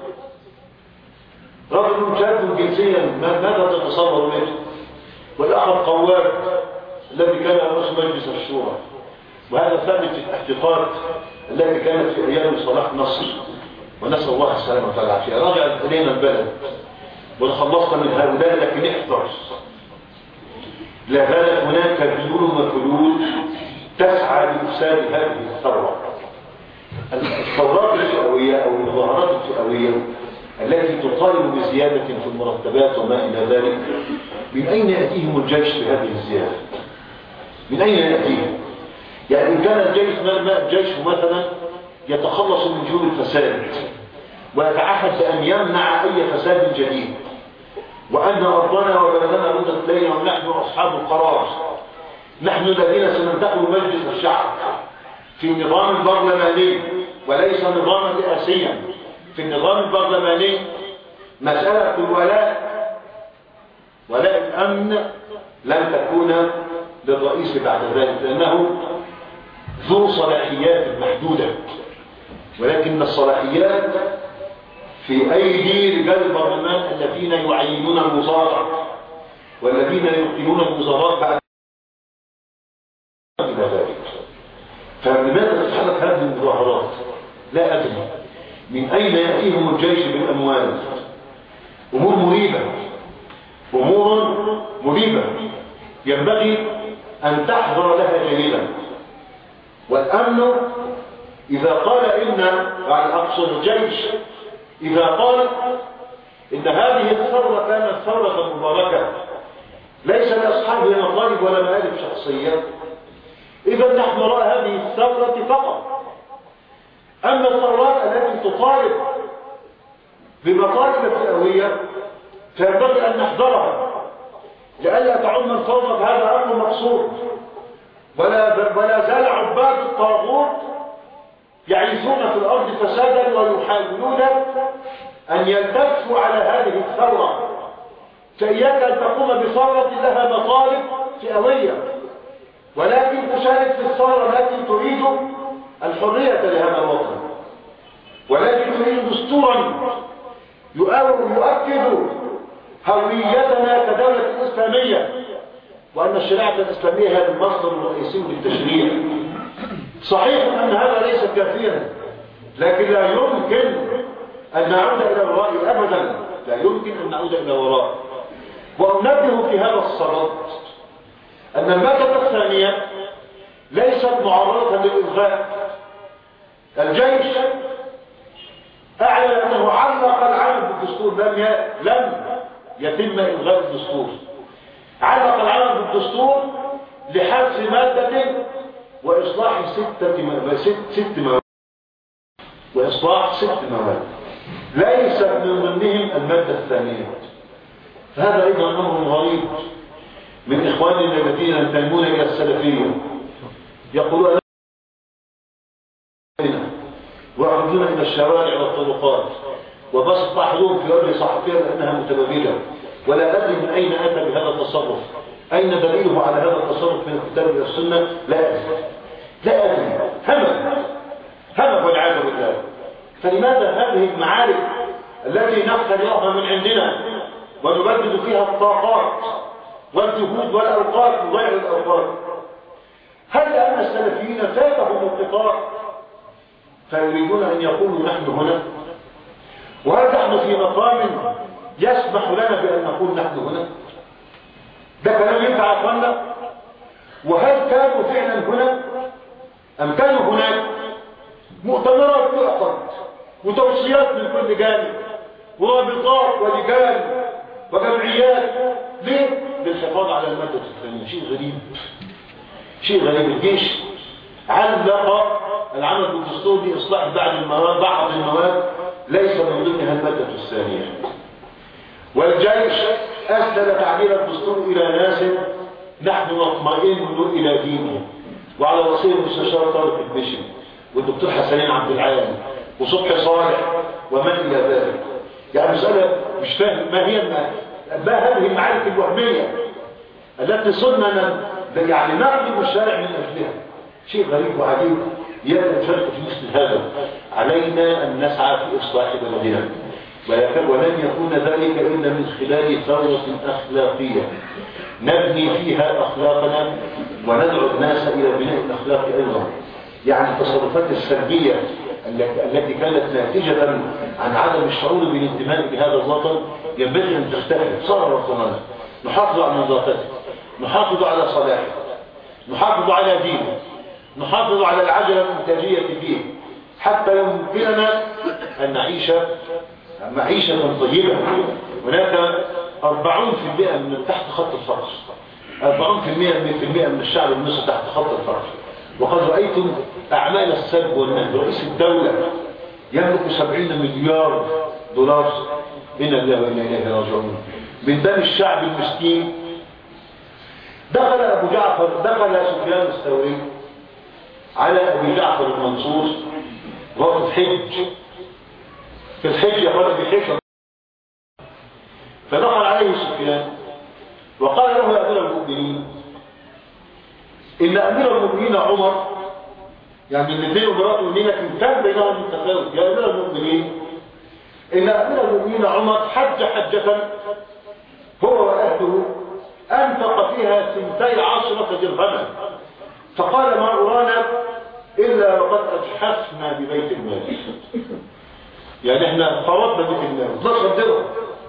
رجل شاب جنسيا ماذا تتصور منه؟ والآخر قواد الذي كان رئيس مجلس الشورى، وهذا ثابت في الاحتقاد الذي كانت في أيام صلاح نصر، ونسأل الله السلامة والعافية. رجعت إلينا البلد وخلصنا من هؤلاء، لكن احذر، لا زالت هناك بيول وكلول تسعى لإفساد هذه الثورة. الثورات الفئوية أو المظاهرات الفئوية التي تطالب بزيادة في المرتبات وما إلى ذلك، من أين يأتيهم الجيش بهذه الزيادة؟ من أين يأتيهم؟ يعني إن كان الجيش الجيش مثلا يتخلص من جيوب الفساد ويتعهد بأن يمنع أي فساد جديد، وأن ربنا وبلدنا ردت إلينا ونحن أصحاب القرار، نحن الذين سننتخب مجلس الشعب في نظام برلماني وليس نظاما رئاسيا. في النظام البرلماني مسألة الولاء ولاء الأمن لن تكون للرئيس بعد ذلك، لأنه ذو صلاحيات محدودة، ولكن الصلاحيات في أيدي رجال البرلمان الذين يعينون المظاهرة والذين يقيمون المظاهرات بعد ذلك. فلماذا تتحرك هذه المظاهرات؟ لا أدري من أين يأتيهم الجيش بالأموال. أمور مريبة، أمور مريبة ينبغي أن تحضر لها جيدا. والأمن إذا قال إن يعني أقصد الجيش إذا قال إن هذه الثورة كانت ثورة مباركة ليس لأصحابها مطالب ولا مآلب شخصية، إذا نحن نرى هذه الثورة فقط. أما الثورات التي تطالب بمطالب فئوية فينبغي أن نحذرها لئلا تعم الفوضى. هذا أمر مقصود، ولا ولا زال عباد الطاغوت يعيثون في الأرض فسادا ويحاولون أن يلتفوا على هذه الثورة. فإياك أن تقوم بثورة لها مطالب فئوية، ولكن تشارك في الثورة التي تريد الحرية لهذا الوطن، ولكن تريد دستورا يؤكد هويتنا كدولة إسلامية، وأن الشريعة الإسلامية هي المصدر الرئيسي للتشريع. صحيح أن هذا ليس كافيا، لكن لا يمكن أن نعود إلى الوراء أبدا، لا يمكن أن نعود إلى الوراء. وأنبه في هذا الصدد أن المادة الثانية ليست معرضة للإلغاء. الجيش أعلن أنه علق العمل بالدستور، لم لم يتم إلغاء الدستور. علق العمل بالدستور لحذف مادة وإصلاح ستة مواد ست ست مواد وإصلاح ست مواد ليست من ضمنهم المادة الثانية. هذا أيضا أمر غريب من إخواننا الذين ينتمون إلى السلفية، يقولون ويخرجون إلى الشوارع والطرقات وبسط أحدهم في وجه صحفية لأنها متبادلة، ولا أدري من أين أتى بهذا التصرف، أين دليله على هذا التصرف من الكتاب والسنة؟ لا أدري لا أدري همل همل والعياذ بالله. فلماذا هذه المعارك التي نخترعها من عندنا ونبدد فيها الطاقات والجهود والأوقات وضيع الأوقات؟ هل لأن السلفيين فاتهم القطار فيريدون أن يقولوا نحن هنا؟ وهل نحن في مقام يسمح لنا بأن نقول نحن هنا؟ ده كلام ينفع أخوانا؟ وهل كانوا فعلا هنا أم كانوا هناك؟ مؤتمرات تعقد وتوصيات من كل جانب ورابطات ولجان وجمعيات. ليه؟ للحفاظ على المادة الثانية. شيء غريب، شيء غريب. الجيش علق العمل بالدستور بإصلاح بعض المواد بعض المواد ليس من ضمنها المادة الثانية. والجيش أسدل تعديل الدستور إلى ناس نحن نطمئن إلى دينه، وعلى وصية المستشار طارق البشري والدكتور حسنين عبد العالي وصبحي صالح ومن إلى ذلك. يعني مسألة مش فاهم ما هي ما, ما هذه المعارك الوهمية التي صرنا يعني نقلب الشارع من أجلها. شيء غريب وعجيب. يجب نشارك في مثل هذا. علينا أن نسعى في إصلاح بلدنا، ولن يكون ذلك إلا من خلال ثورة أخلاقية نبني فيها أخلاقنا وندعو الناس إلى بناء الأخلاق أيضا. يعني التصرفات السلبية التي كانت ناتجة عن عدم الشعور بالانتماء لهذا الوطن ينبغي أن تختلف. صار وطننا نحافظ على نظافته، نحافظ على صلاحه، نحافظ على دينه، نحافظ على العجلة الإنتاجية فيه حتى يمكننا أن نعيش معيشة طيبة. هناك أربعين بالمئة من تحت خط الفقر، أربعين بالمئة من الشعب المصري تحت خط الفقر. وقد رأيتم أعمال السلب والنهب. رئيس الدولة يملك سبعين مليار دولار. إن الله وإنا إليه راجعون. من دم الشعب المسكين دخل أبو جعفر دخل سفيان الثوري على أبي جعفر المنصور وقت حج في الحج يقول بحج. فدخل عليه سفيان وقال له يا أمير المؤمنين إن أمير المؤمنين عمر، يعني الاثنين أمراء المؤمنين كان بينهم التفاوت. يا أمير المؤمنين إن أمير المؤمنين عمر حج حجة هو وأهله أنفق فيها ثنتي عشرة درهما، فقال ما أرانا إلا وقد أجحفنا ببيت المال. يعني احنا فرضنا بيت المال اثناشر درهم،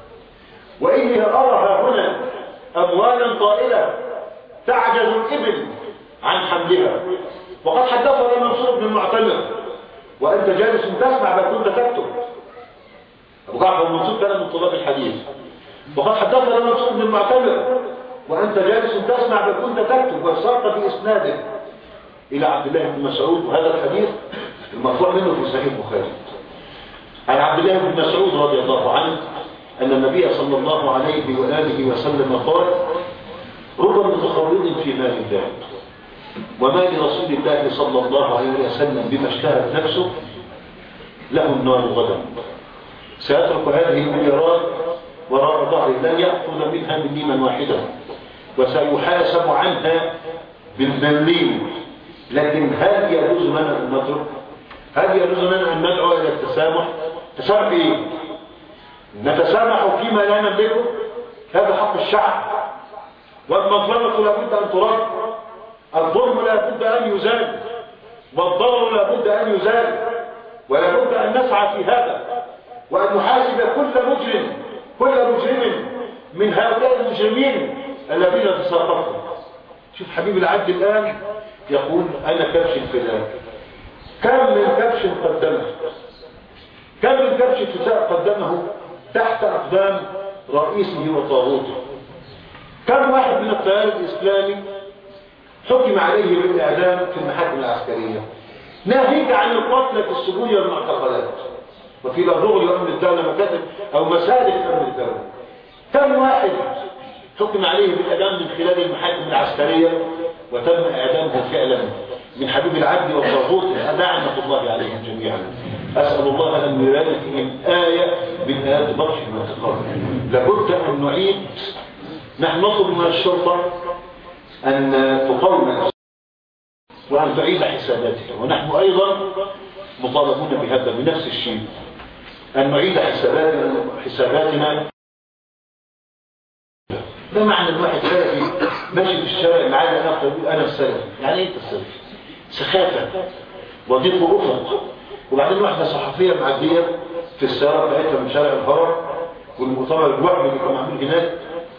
وإني أراها هنا أموالا طائلة تعجز الإبل عن حملها. وقد حدثنا منصور بن المعتمر وأنت جالس تسمع ما كنت تكتب. أبو جعفر المنصور كان من طلاب الحديث. وقد حدثنا منصور بن المعتمر وأنت جالس تسمع ما كنت تكتب، وصلت بإسناده إلى عبد الله بن مسعود. وهذا الحديث المرفوع منه في صحيح البخاري عن عبد الله بن مسعود رضي الله عنه أن النبي صلى الله عليه وآله وسلم قال رب متخوض في مال الله وما لرسول الله صلى الله عليه وسلم بما اشتهت نفسه له النار غدا، سيترك هذه المليارات وراء ظهره لن يأخذ منها مليما واحدا وسيحاسب عنها بالمليم. لكن هل يجوز لنا أن نترك؟ هل يجوز لنا أن ندعو إلى التسامح؟ تسامح إيه؟ نتسامح فيما لا نملكه؟ هذا حق الشعب، والمظلمة لابد أن ترد، الظلم لابد أن يزال، والضرر لابد أن يزال، ولابد أن نسعى في هذا وأن نحاسب كل مجرم كل مجرم من هؤلاء المجرمين الذين تساقطوا. شوف حبيب العبد الآن يقول أنا كبش الفداء. كم من كبش قدمه، كم من كبش الفداء قدمه تحت أقدام رئيسه وطاغوته. كم واحد من التيار الإسلامي حكم عليه بالإعدام في المحاكم العسكرية، ناهيك عن القتل في السجون والمعتقلات وفي الأرض لأمن الدولة مكاتب أو مسالك أمن الدولة. كم واحد حكم عليه بالإعدام من خلال المحاكم العسكرية وتم إعدامه فعلا من حبيب العبد والطاغوت لعنة الله عليهم جميعا. أسأل الله أن يرانا فيهم آية من آيات بطش الانتقام. لابد أن نعيد، نحن نطلب من الشرطة أن تقوم وأن تعيد حساباتها، ونحن أيضا مطالبون بهذا بنفس الشيء، أن نعيد حساباتنا حساباتنا. ما معنى الواحد سلفي ماشي في الشارع معانا أنا أقول أنا السلفي؟ يعني إيه أنت السلفي؟ سخافة وضيق أفق. وبعدين واحدة صحفية معدية في السيارة بتاعتها من شارع الهرم والمؤتمر الوهمي اللي كان معمول هناك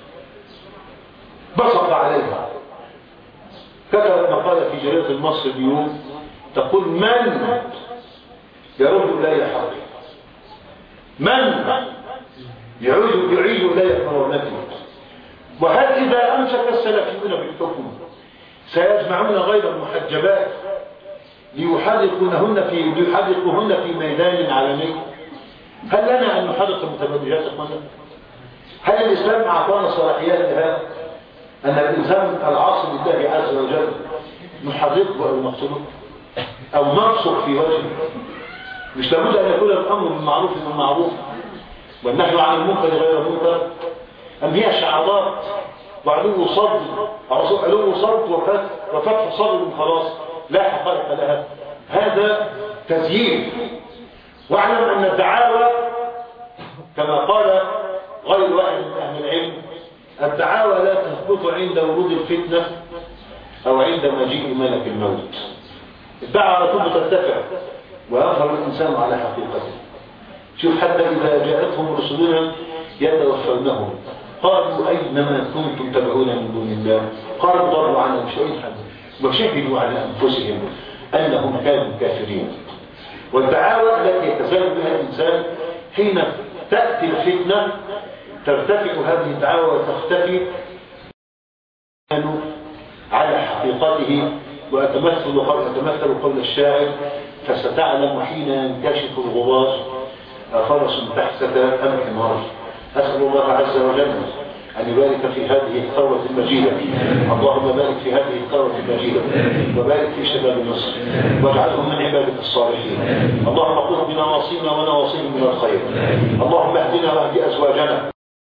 بصق عليها، كتبت مقالة في جريدة المصري اليوم تقول: من يرد إلي حقي؟ من يعيد يعيد إلي كرامتي؟ وهل إذا أمسك السلفيون بالحكم سيجمعون غير المحجبات ليحرقونهن في ليحرقوهن في ميدان علني؟ هل لنا أن نحرق المتبرجات أخوانا؟ هل الإسلام أعطانا صلاحيات لهذا؟ أن الإنسان العاصي لله عز وجل نحرقه أو نقتله أو نبصق في وجهه؟ مش لابد أن يكون الأمر بالمعروف بالمعروف والنهي عن المنكر غير المنكر؟ أم هي شعارات وعلو صد علو صد وفتح صدر خلاص لا حقائق لها؟ هذا تزيين. واعلم أن الدعاوى كما قال غير واحد من أهل العلم: الدعاوى لا تثبت عند ورود الفتنة أو عند مجيء ملك الموت. الدعوى تكون ترتفع ويظهر الإنسان على حقيقته. شوف حتى إذا جاءتهم رسلنا يتوفونهم قالوا: أينما كنتم تدعون من دون الله قالوا ضروا عنهم شيئا وشهدوا على أنفسهم أنهم كانوا كافرين. والدعاوى التي يتزال بها الإنسان حين تأتي الفتنة ترتفع هذه الدعاوى وتختفي على حقيقته. وأتمثل قول, أتمثل قول الشاعر: فستعلم حين ينكشف الغبار فرس تحسد أم حمار. أسأل الله عز وجل أن يبارك في هذه الثورة المجيدة. اللهم بارك في هذه الثورة المجيدة وبارك في شباب مصر واجعلهم من عبادك الصالحين. اللهم قل بنواصينا ونواصيهم من الخير. اللهم اهدنا واهد أزواجنا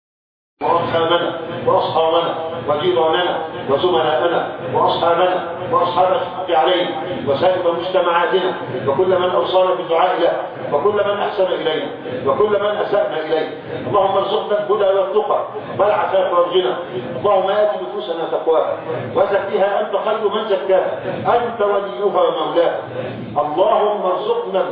وأرحامنا وأصحابنا وجيراننا وزملائنا وأصحابنا وأصحاب الحق علينا وسائر مجتمعاتنا وكل من أوصانا بالدعاء له وكل من أحسن إلينا وكل من أسأنا إليه. اللهم ارزقنا الهدى والتقى والعفاف والغنى. اللهم آت نفوسنا تقواها وزكها أنت خير من زكاها أنت وليها ومولاها. اللهم ارزقنا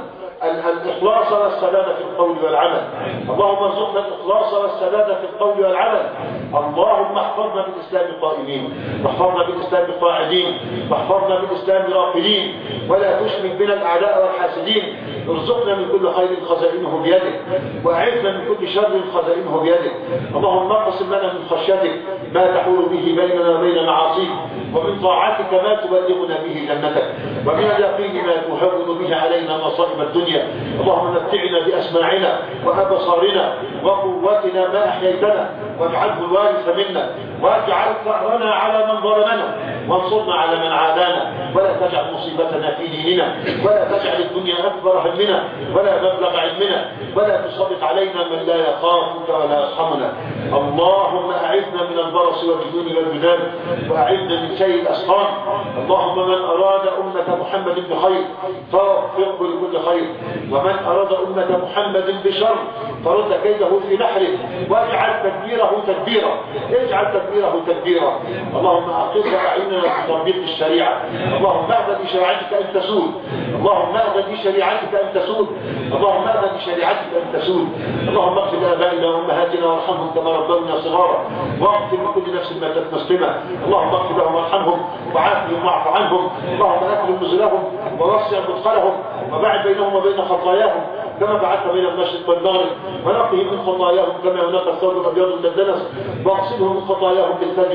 الإخلاص والسداد في القول والعمل. اللهم ارزقنا الإخلاص والسداد في القول والعمل. اللهم احفظنا بالإسلام قائمين واحفظنا بالإسلام قاعدين واحفظنا بالإسلام راقدين ولا تشمت بنا الأعداء والحاسدين. ارزقنا من كل خير خزائنه بيدك وأعذنا من كل شر خزائنه بيدك. اللهم اقسم لنا من خشيتك ما تحول به بيننا وبين معاصيك ومن طاعتك ما تبلغنا به جنتك ومن اليقين ما تهون به علينا مصائب الدنيا. اللهم متعنا بأسماعنا وأبصارنا وقوتنا ما أحييتنا واجعله الوارث منا واجعل ثأرنا على من ظلمنا وانصرنا على من عادانا ولا تجعل مصيبتنا في ديننا ولا تجعل الدنيا أكبر همنا ولا مبلغ علمنا ولا تسلط علينا من لا يخافك ولا يرحمنا. اللهم أعذنا من البرص والجنون والجذام وأعذنا من سيء الأسقام. اللهم من أراد أمة محمد بخير فوفقه لكل خير ومن أراد أمة محمد بشر فرد كيده في نحره واجعل تدبيره تدبيرا اجعل تدبيره تدبيرا. اللهم أعطيك أعيننا في تطبيق الشريعة. اللهم أعذن بشريعتك أن تسود. اللهم أعذن بشريعتك أن تسود. اللهم أعذن بشريعتك أن تسود. اللهم اغفر لآبائنا وأمهاتنا وارحمهم كما ربونا صغارا واغفر لكل نفس ماتت مسلمة. اللهم اغفر لهم وارحمهم وعافهم واعف عنهم. اللهم أكرم نزلهم ووسع مدخلهم وبعد بينهم وبين خطاياهم كما بعثت بين المشرق والمغرب ونقهم من خطاياهم كما ينقى الثوب الأبيض من الدنس واغسلهم من خطاياهم بالثلج.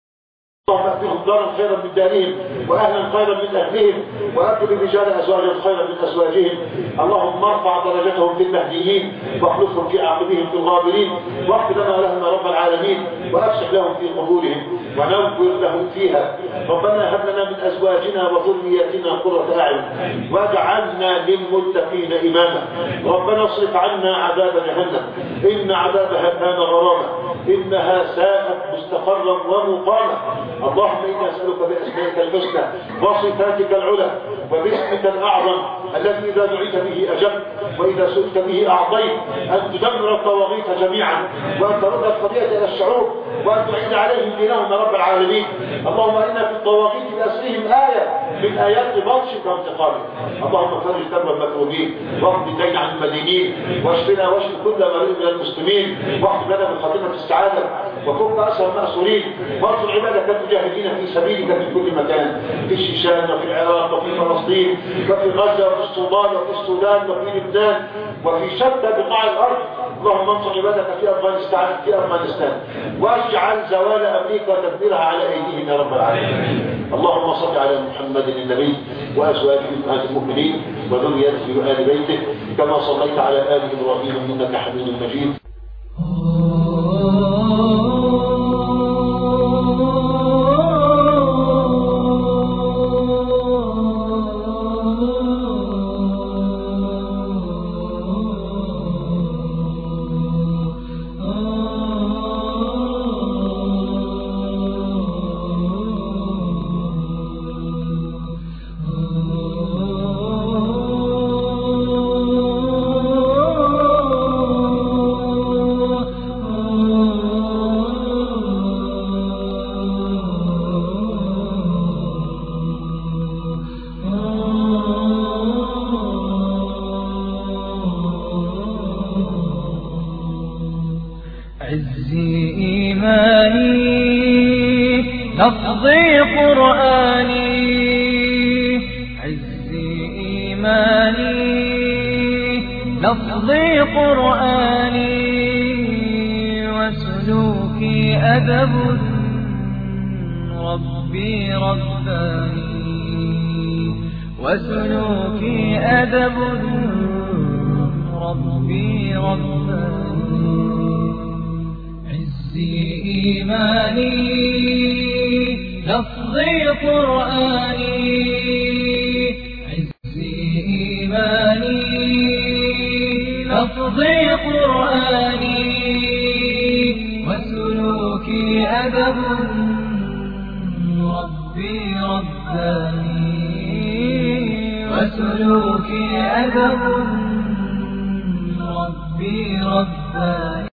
اللهم أهدهم دارا خيرا من دارهم وأهلا خيرا من أهلهم وأكل الرجال أزواجا خيرا من أزواجهم. اللهم ارفع درجتهم في المهديين واخلفهم في عقبهم في الغابرين واغفر لنا ولهم رب العالمين وأفسح لهم في قبورهم ونور لهم فيها. ربنا هب لنا من أزواجنا وذرياتنا قرة أعين واجعلنا للمتقين إماما. ربنا اصرف عنا عذاب جهنم إن عذابها كان غراما إنها ساءت مستقرا ومقاما. اللهم إنا نسألك بأسمائك الحسنى وصفاتك العلى وباسمك الأعظم الذي إذا دعيت به أجبت وإذا سئلت به أعطيت أن تدمر الطواغيت جميعا وأن ترد الخطيئة إلى الشعوب وأن تعيد عليهم دينهم يا رب العالمين. اللهم إنا في الطواغيت بأسرهم آية من آيات بطشك وانتقامك. اللهم فرج كرب المكروبين واقض الدين عن المدينين واشفنا واشف كل مريض من المسلمين واحفظ لنا من خاتمة السعادة وفك أسر المأسورين وانصر عبادك المجاهدين في سبيلك في كل مكان في الشيشان وفي العراق وفي فلسطين وفي غزة وفي الصومال وفي السودان وفي لبنان وفي شتى بقاع الأرض. اللهم انصر عبادك في أفغانستان في أفغانستان واجعل زوال أمريكا وتدميرها على أيديهم يا رب العالمين. اللهم صل على محمد النبي وأزواجه أمهات المؤمنين وذريته وآل بيته كما صليت على آل إبراهيم إنك حميد مجيد. عزي إيماني لفظي قرآني عزي إيماني لفظي قرآني وسلوكي أدب ربي رباني وسلوكي أدب ربي رباني عزي إيماني لفظي قرآني عزي إيماني لفظي قرآني وسلوكي أدب ربي رباني وسلوكي أدب ربي رباني